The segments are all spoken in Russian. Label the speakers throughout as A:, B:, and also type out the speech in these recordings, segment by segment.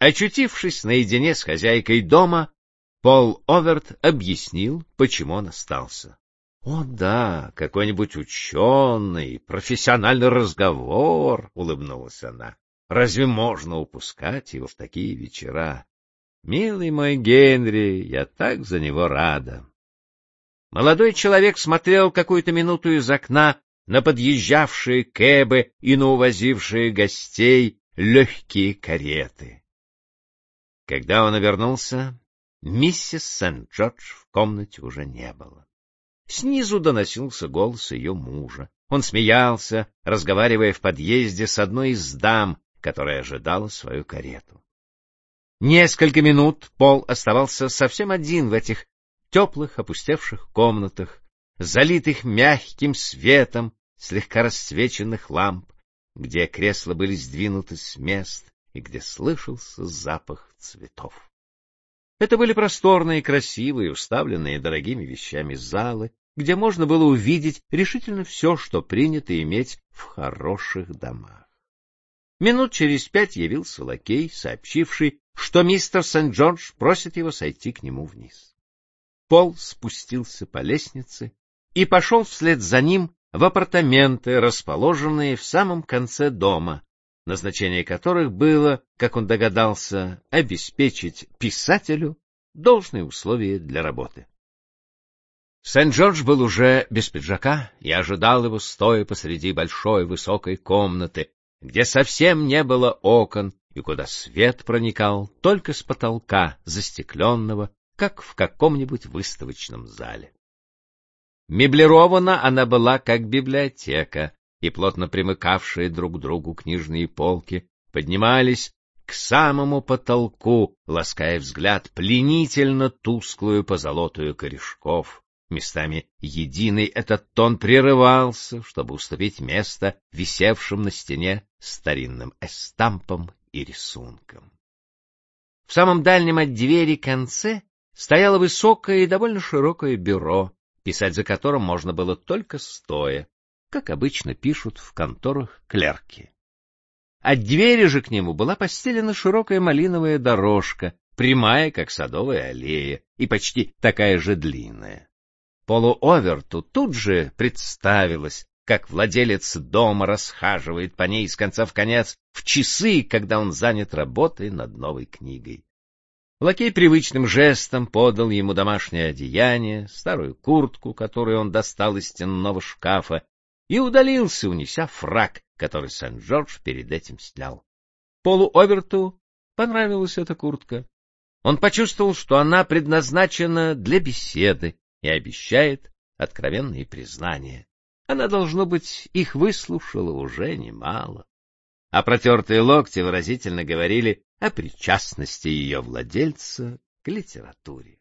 A: Очутившись наедине с хозяйкой дома, Пол Оверт объяснил, почему он остался. — О да, какой-нибудь ученый, профессиональный разговор, — улыбнулась она. — Разве можно упускать его в такие вечера? Милый мой Генри, я так за него рада. Молодой человек смотрел какую-то минуту из окна на подъезжавшие кэбы и на увозившие гостей легкие кареты. Когда он обернулся, миссис Сент-Джордж в комнате уже не было. Снизу доносился голос ее мужа. Он смеялся, разговаривая в подъезде с одной из дам, которая ожидала свою карету. Несколько минут Пол оставался совсем один в этих теплых опустевших комнатах, залитых мягким светом слегка расцвеченных ламп, где кресла были сдвинуты с мест и где слышался запах цветов. Это были просторные, красивые, уставленные дорогими вещами залы, где можно было увидеть решительно все, что принято иметь в хороших домах. Минут через 5 явился лакей, сообщивший, что мистер Сент-Джордж просит его сойти к нему вниз. Пол спустился по лестнице и пошел вслед за ним в апартаменты, расположенные в самом конце дома, назначение которых было, как он догадался, обеспечить писателю должные условия для работы. Сент-Джордж был уже без пиджака и ожидал его, стоя посреди большой высокой комнаты, где совсем не было окон и куда свет проникал только с потолка, застекленного, как в каком-нибудь выставочном зале. Меблирована она была как библиотека, и плотно примыкавшие друг к другу книжные полки поднимались к самому потолку, лаская взгляд пленительно тусклую позолотую корешков. Местами единый этот тон прерывался, чтобы уступить место висевшим на стене старинным эстампам и рисункам. В самом дальнем от двери конце стояло высокое и довольно широкое бюро, писать за которым можно было только стоя, как обычно пишут в конторах клерки. От двери же к нему была постелена широкая малиновая дорожка, прямая, как садовая аллея, и почти такая же длинная. Полу Оверту тут же представилось, как владелец дома расхаживает по ней с конца в конец в часы, когда он занят работой над новой книгой. Лакей привычным жестом подал ему домашнее одеяние, старую куртку, которую он достал из стенного шкафа, и удалился, унеся фрак, который Сент-Джордж перед этим снял. Полу Оверту понравилась эта куртка. Он почувствовал, что она предназначена для беседы и обещает откровенные признания. Она, должно быть, их выслушала уже немало. А протертые локти выразительно говорили о причастности ее владельца к литературе.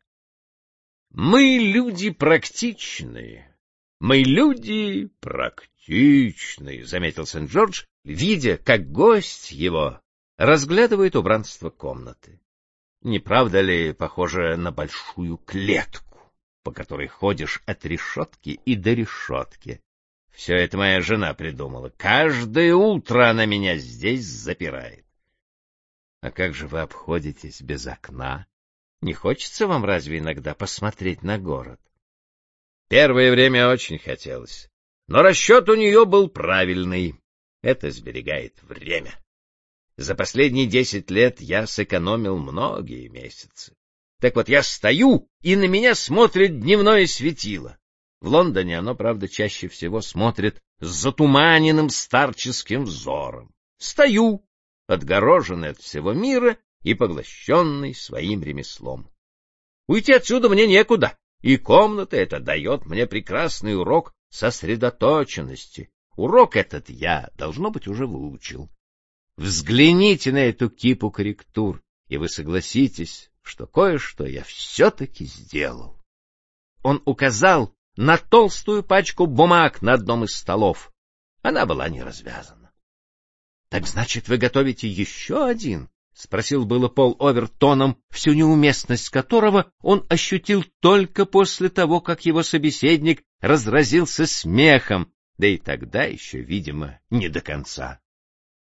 A: «Мы люди практичные, мы люди практичные», — заметил Сент-Джордж, видя, как гость его разглядывает убранство комнаты. «Не правда ли похоже на большую клетку, по которой ходишь от решетки и до решетки? Все это моя жена придумала. Каждое утро она меня здесь запирает». «А как же вы обходитесь без окна? Не хочется вам разве иногда посмотреть на город?» Первое время очень хотелось, но расчет у нее был правильный. Это сберегает время. За последние 10 лет я сэкономил многие месяцы. Так вот, я стою, и на меня смотрит дневное светило. В Лондоне оно, правда, чаще всего смотрит с затуманенным старческим взором. Стою, отгороженный от всего мира и поглощенный своим ремеслом. Уйти отсюда мне некуда, и комната эта дает мне прекрасный урок сосредоточенности. Урок этот я, должно быть, уже выучил. Взгляните на эту кипу корректур, и вы согласитесь, что кое-что я все-таки сделал. Он указал на толстую пачку бумаг на одном из столов. Она была не развязана. — Так значит, вы готовите еще один? — спросил было Пол Оверт тоном, всю неуместность которого он ощутил только после того, как его собеседник разразился смехом, да и тогда еще, видимо, не до конца.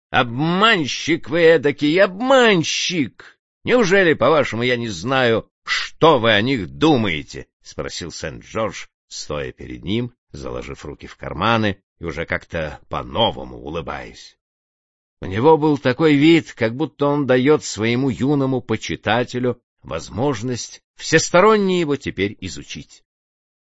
A: Обманщик вы эдакий, обманщик! Неужели, по-вашему, я не знаю, что вы о них думаете? — спросил Сент-Джордж, стоя перед ним, заложив руки в карманы и уже как-то по-новому улыбаясь. У него был такой вид, как будто он дает своему юному почитателю возможность всесторонне его теперь изучить.